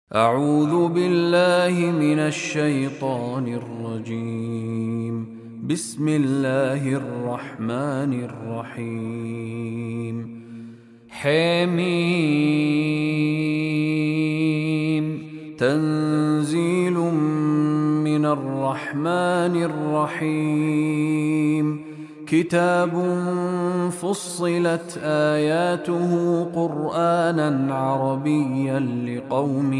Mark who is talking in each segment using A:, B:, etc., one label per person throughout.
A: أعوذ بالله من الشيطان الرجيم. بسم الله الرحمن الرحيم. حميم تنزيل من الرحمن الرحيم. كتاب فصلت آياته قرآنا عربيا لقوم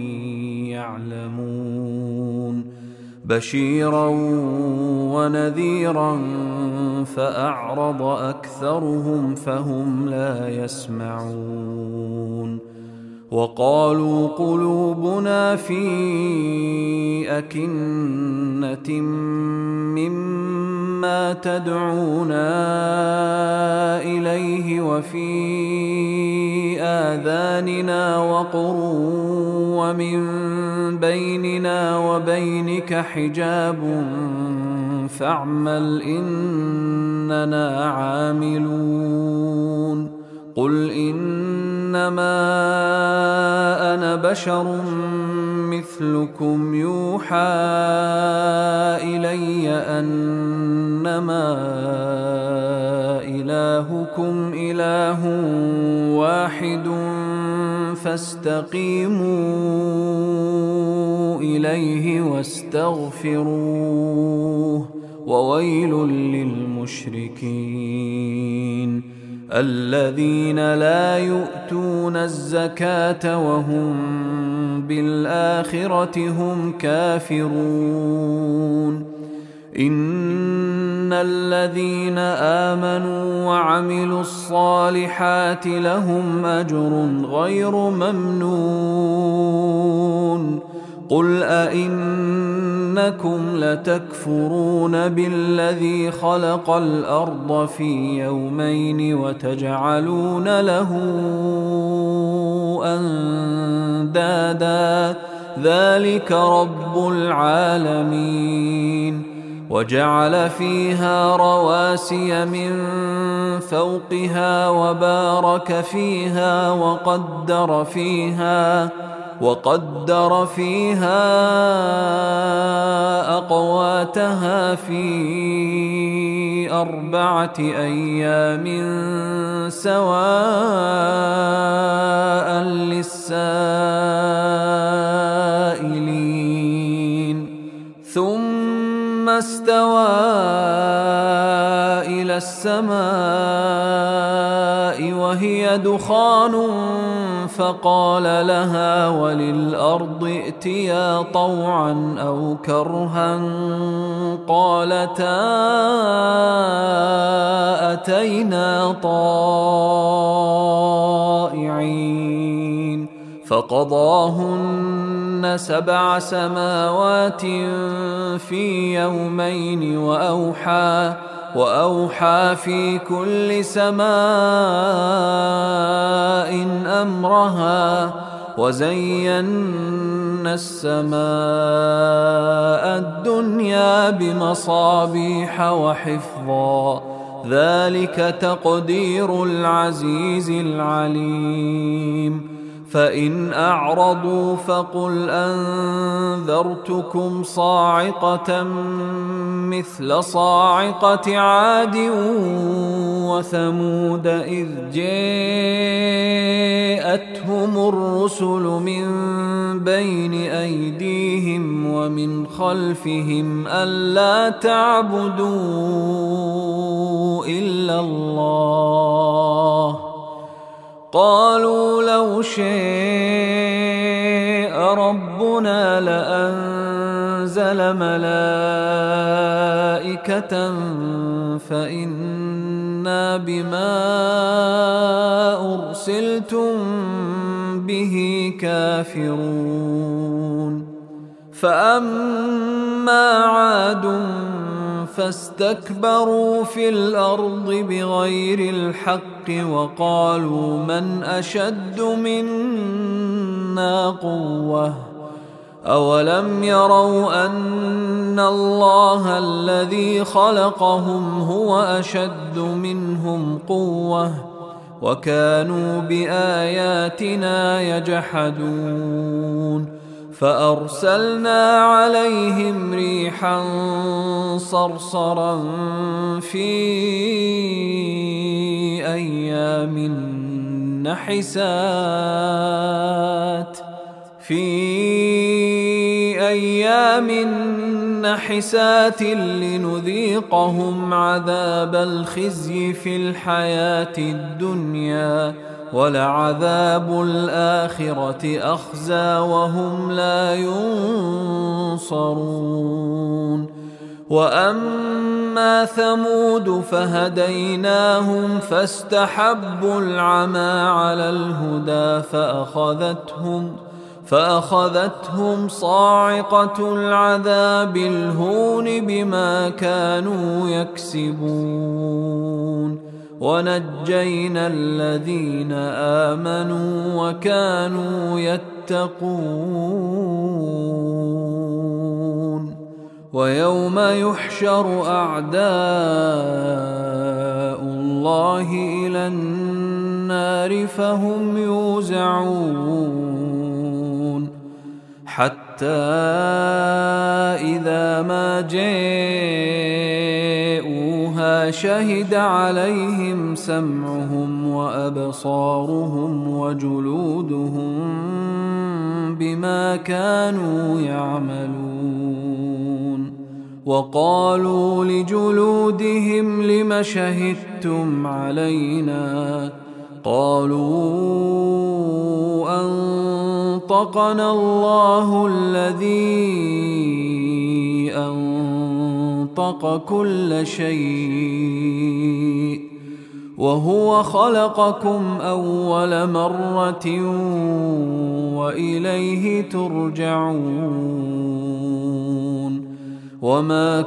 A: يعلمون بشيرا ونذيرا فأعرض أكثرهم فهم لا يسمعون. وقالوا قلوبنا في أكنة مما تدعونا إليه وفي آذاننا وقر ومن بيننا وبينك حجاب فاعمل إننا عاملون. قل إنما أنا بشر مثلكم يوحى إلي أنما إلهكم إله واحد فاستقيموا إليه واستغفروه وويل للمشركين الذين لا يؤتون الزكاة وهم بالآخرة هم كافرون. إن الذين آمنوا وعملوا الصالحات لهم أجر غير ممنون. قل أئنكم لتكفرون بالذي خلق الأرض في يومين وتجعلون له أندادا ذلك رب العالمين. وجعل فيها رواسي من فوقها وبارك فيها وقدر فيها أقواتها في 4 أيام سواء للسائلين. ثم استوى إلى السماء وهي دخان فقال لها وللأرض ائتيا طوعا أو كرها قالتا أتينا طائعين. فقضاهن 7 سماوات في يومين وأوحى في كل سماء أمرها وزينا السماء الدنيا بمصابيح وحفظا ذلك تقدير العزيز العليم. فإن أعرضوا فقل أنذرتكم صاعقة مثل صاعقة عاد وثمود إذ جاءتهم الرسل من بين أيديهم ومن خلفهم ألا تعبدوا إلا الله قالوا لو شاء ربنا لأنزل ملائكة فإنا بما أرسلتم به كافرون. فأما عاد فاستكبروا في الأرض بغير الحق وقالوا من أشد منا قوة أولم يروا أن الله الذي خلقهم هو أشد منهم قوة وكانوا بآياتنا يجحدون فأرسلنا عليهم ريحا صرصرا في أيام نحسات لنذيقهم عذاب الخزي في الحياة الدنيا، ولعذاب الآخرة أخزى وهم لا ينصرون. وأما ثمود فهديناهم فاستحبوا العمى على الهدى فأخذتهم صاعقة العذاب الهون بما كانوا يكسبون. ونجينا الذين آمنوا وكانوا يتقون. ويوم يحشر أعداء الله إلى النار فهم يوزعون، حتى إذا ما جاءوها شهد عليهم سمعهم وأبصارهم وجلودهم بما كانوا يعملون. وقالوا لجلودهم لم شهدتم علينا؟ قالوا أنطقنا الله الذي أنطق كل شيء وهو خلقكم أول مرة وإليه ترجعون. وما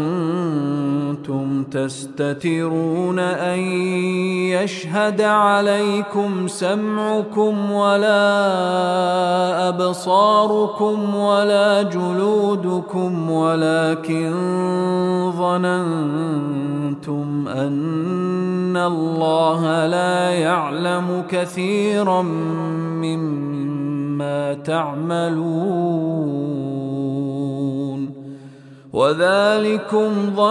A: كنتم تستترون أن يشهد عليكم سمعكم ولا أبصاركم ولا جلودكم، ولكن ظننتم أن الله لا يعلم كثيرا مما تعملون. وذلكم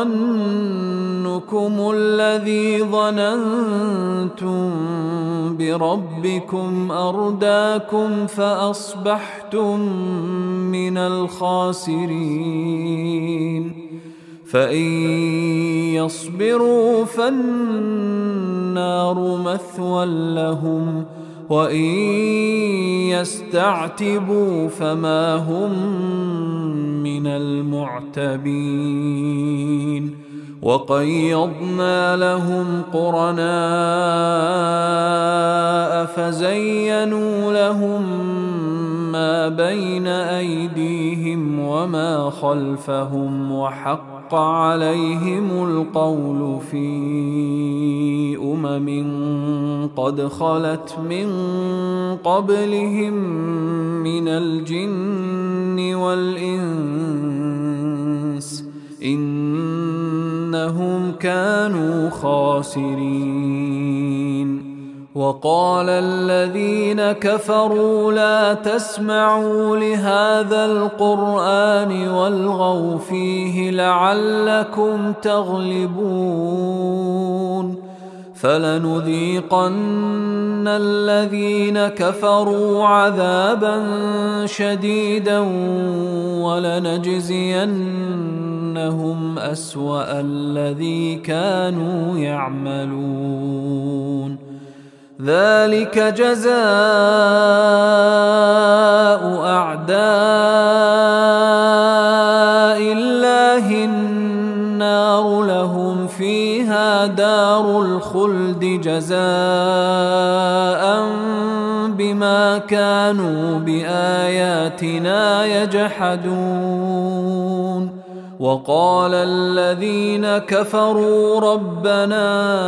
A: ظنكم الذي ظننتم بربكم أرداكم فأصبحتم من الخاسرين. فإن يصبروا فالنار مثوى لهم، وإن يستعتبوا فما هم من المعتبين. وقيضنا لهم قرناء فزينوا لهم ما بين أيديهم وما خلفهم، وحق عليهم القول في قد خلت من قبلهم من الجن والإنس إنهم كانوا خاسرين. وقال الذين كفروا لا تسمعوا لهذا القرآن والغوا فيه لعلكم تغلبون. فلنذيقن الذين كفروا عذابا شديدا ولنجزينهم أسوأ الذي كانوا يعملون. ذلك جزاء أعداء الله النار لهم فيها دار الخلد جزاء بما كانوا بآياتنا يجحدون. وقال الذين كفروا ربنا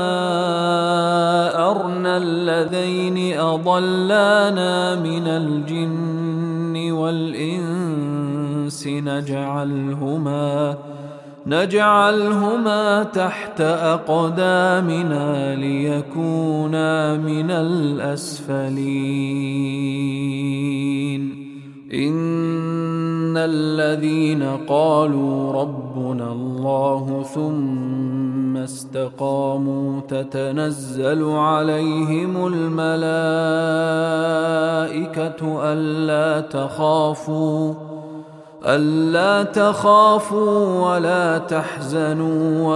A: أرنا الذين أضلانا من الجن والإنس نجعلهما تحت أقدامنا ليكونا من الأسفلين. إن الذين قالوا ربنا الله ثم استقاموا تتنزل عليهم الملائكة ألا تخافوا ولا تحزنوا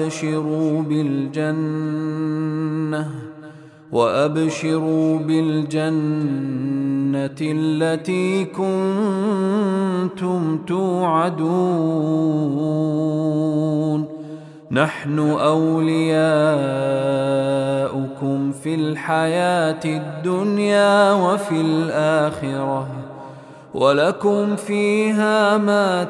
A: وأبشروا بالجنة التي كنتم توعدون نحن أولياؤكم في الحياة الدنيا وفي الآخرة ولكم فيها ما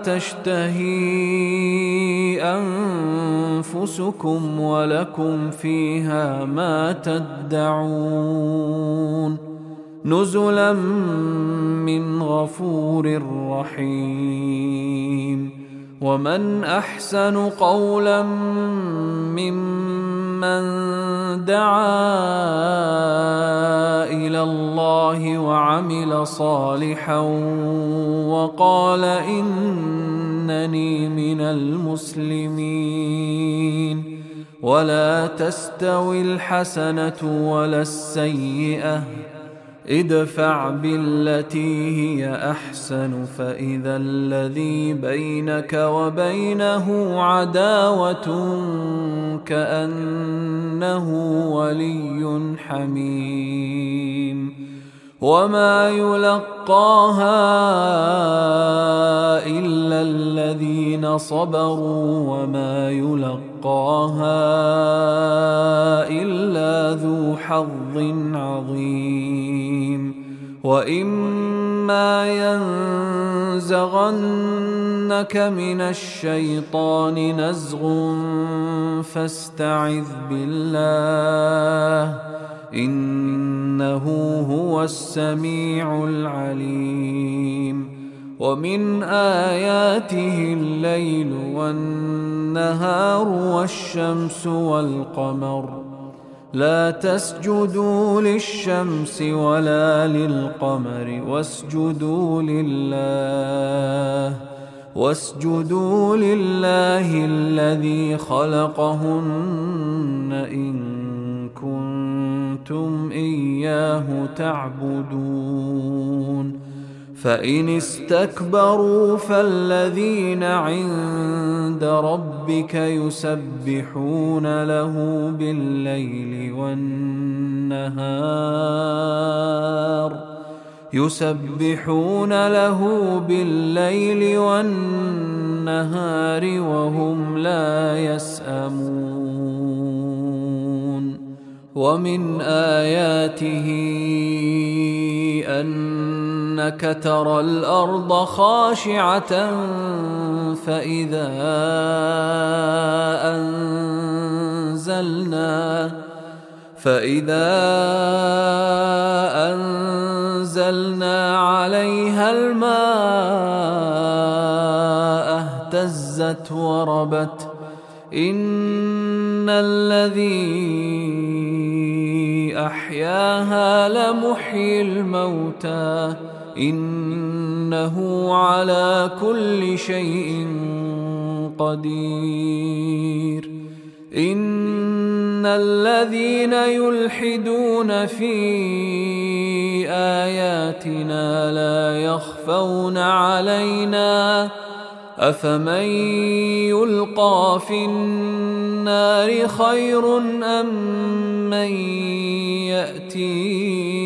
A: تشتهي أنفسكم ولكم فيها ما تدعون نزلا من غفور رحيم ومن أحسن قولا ممن دعا إلى الله وعمل صالحا وقال إنني من المسلمين ولا تستوي الحسنة ولا السيئة ادفع بالتي هي أحسن فإذا الذي بينك وبينه عداوة كأنه ولي حميم وما يلقاها إلا الذين صبروا وما يلقاها إلا ذو حظ عظيم وإما ينزغنك من الشيطان نزغ فاستعذ بالله إنه هو السميع العليم ومن آياته الليل والنهار والشمس والقمر لا تسجدوا للشمس ولا للقمر واسجدوا لله الذي خلقهن إن كنتم إياه تعبدون فإن استكبروا فالذين عند ربك يسبحون له بالليل والنهار وهم لا يسأمون ومن آياته أنك ترى الأرض خاشعة فإذا أنزلنا عليها الماء اهتزت وربت إن الذي أحياها لمحيي الموتى إنه على كل شيء قدير إن الذين يلحدون في آياتنا لا يخفون علينا أفمن يلقى في النار خير أم من يأتي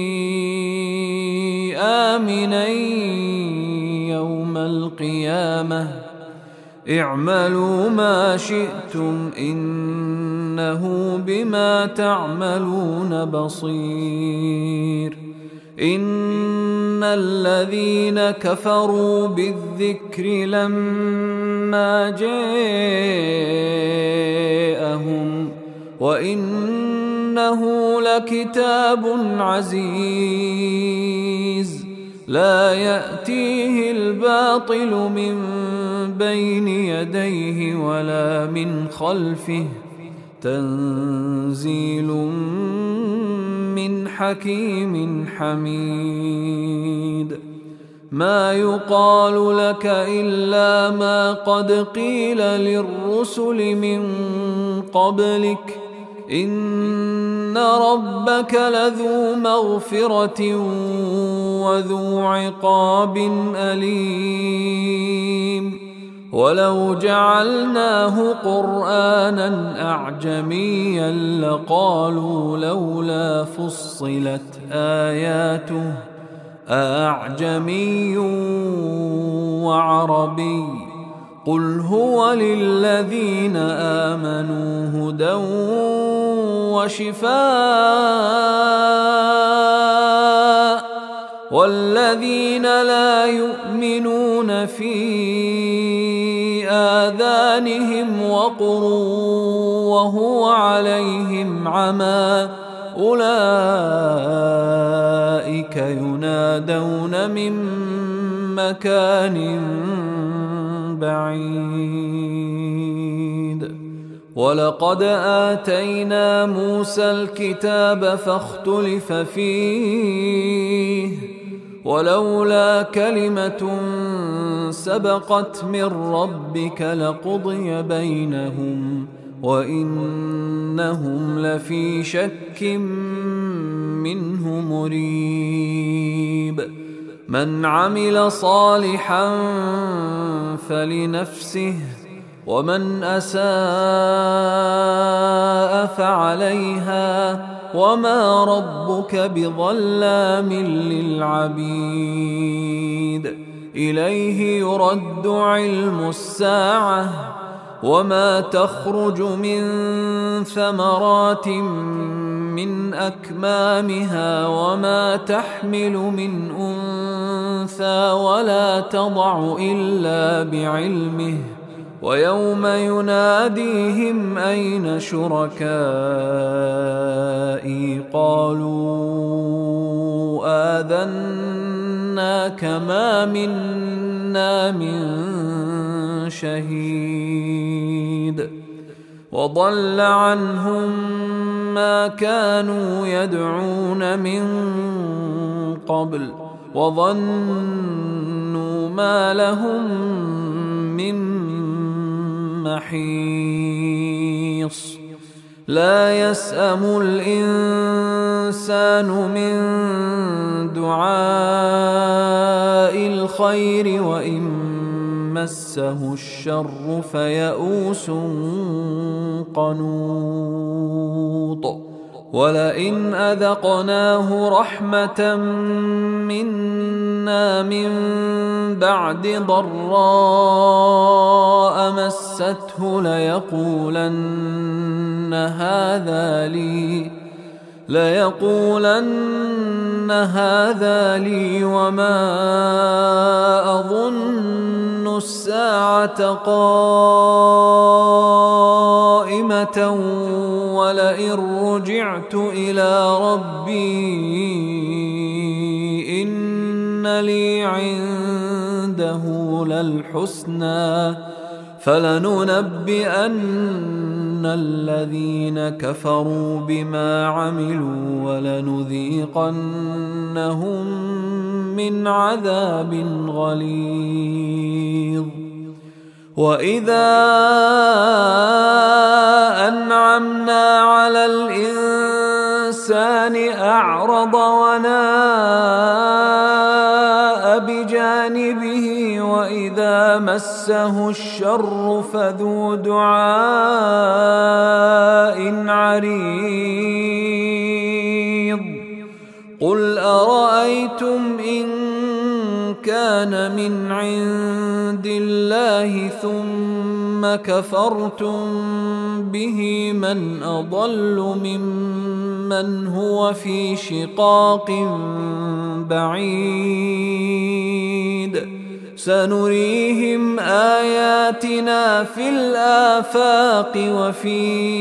A: آمنا يوم القيامة اعملوا ما شئتم إنه بما تعملون بصير إن الذين كفروا بالذكر لما جاءهم وإنه لكتاب عزيز لا يأتيه الباطل من بين يديه ولا من خلفه تنزيل من حكيم حميد ما يقال لك إلا ما قد قيل للرسل من قبلك إن ربك لذو مغفرة وذو عقاب أليم ولو جعلناه قرآنا أعجميا لقالوا لولا فصلت آياته أعجمي وعربي قل هو للذين آمنوا هدى وشفاء والذين لا يؤمنون في آذانهم وقر وهو عليهم عمى أولئك ينادون من مكان بعيد ولقد آتينا موسى الكتاب فاختلف فيه ولولا كلمة سبقت من ربك لقضي بينهم وإنهم لفي شك منه مريب من عمل صالحا فلنفسه ومن أساء فعليها وما ربك بظلام للعبيد إليه يرد علم الساعة وما تخرج من ثمرات من أكمامها وما تحمل من أنثى ولا تضع إلا بعلمه ويوم يناديهم أين شركائي قالوا آذناك ما منا من شهيد وضل عنهم ما كانوا يدعون من قبل وظنوا ما لهم من محيص لا يسأم الإنسان من دعاء الخير وإن مسه الشر فيئوس قنوط ولئن أذقناه رحمة منا من بعد ضراء مسته ليقولن هذا لي وما أظن الساعة قائمة ولئن رجعت إلى ربي إن لي عنده للحسنى فلننبئن الذين كفروا بما عملوا ولنذيقنهم من عذاب غليظ وإذا أنعمنا على الإنسان أعرض وناء بجانبه وإذا مسه الشر فذو دعاء عريض قل أرأيتم إن كان من عند الله ثم كفرتم به من أضل ممن هو في شقاق بعيد سنريهم آياتنا في الآفاق وفي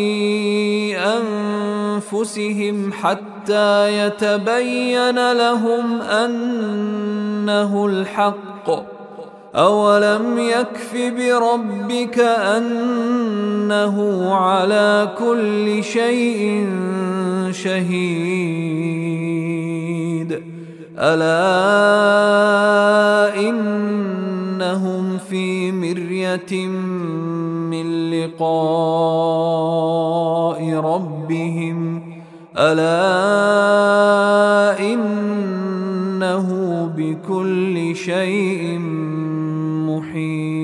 A: أنفسهم حتى يتبين لهم أنه الحق أولم يكف بربك أنه على كل شيء شهيد ألا إنهم في مرية من لقاء ربهم ألا إنه بكل شيء محيط.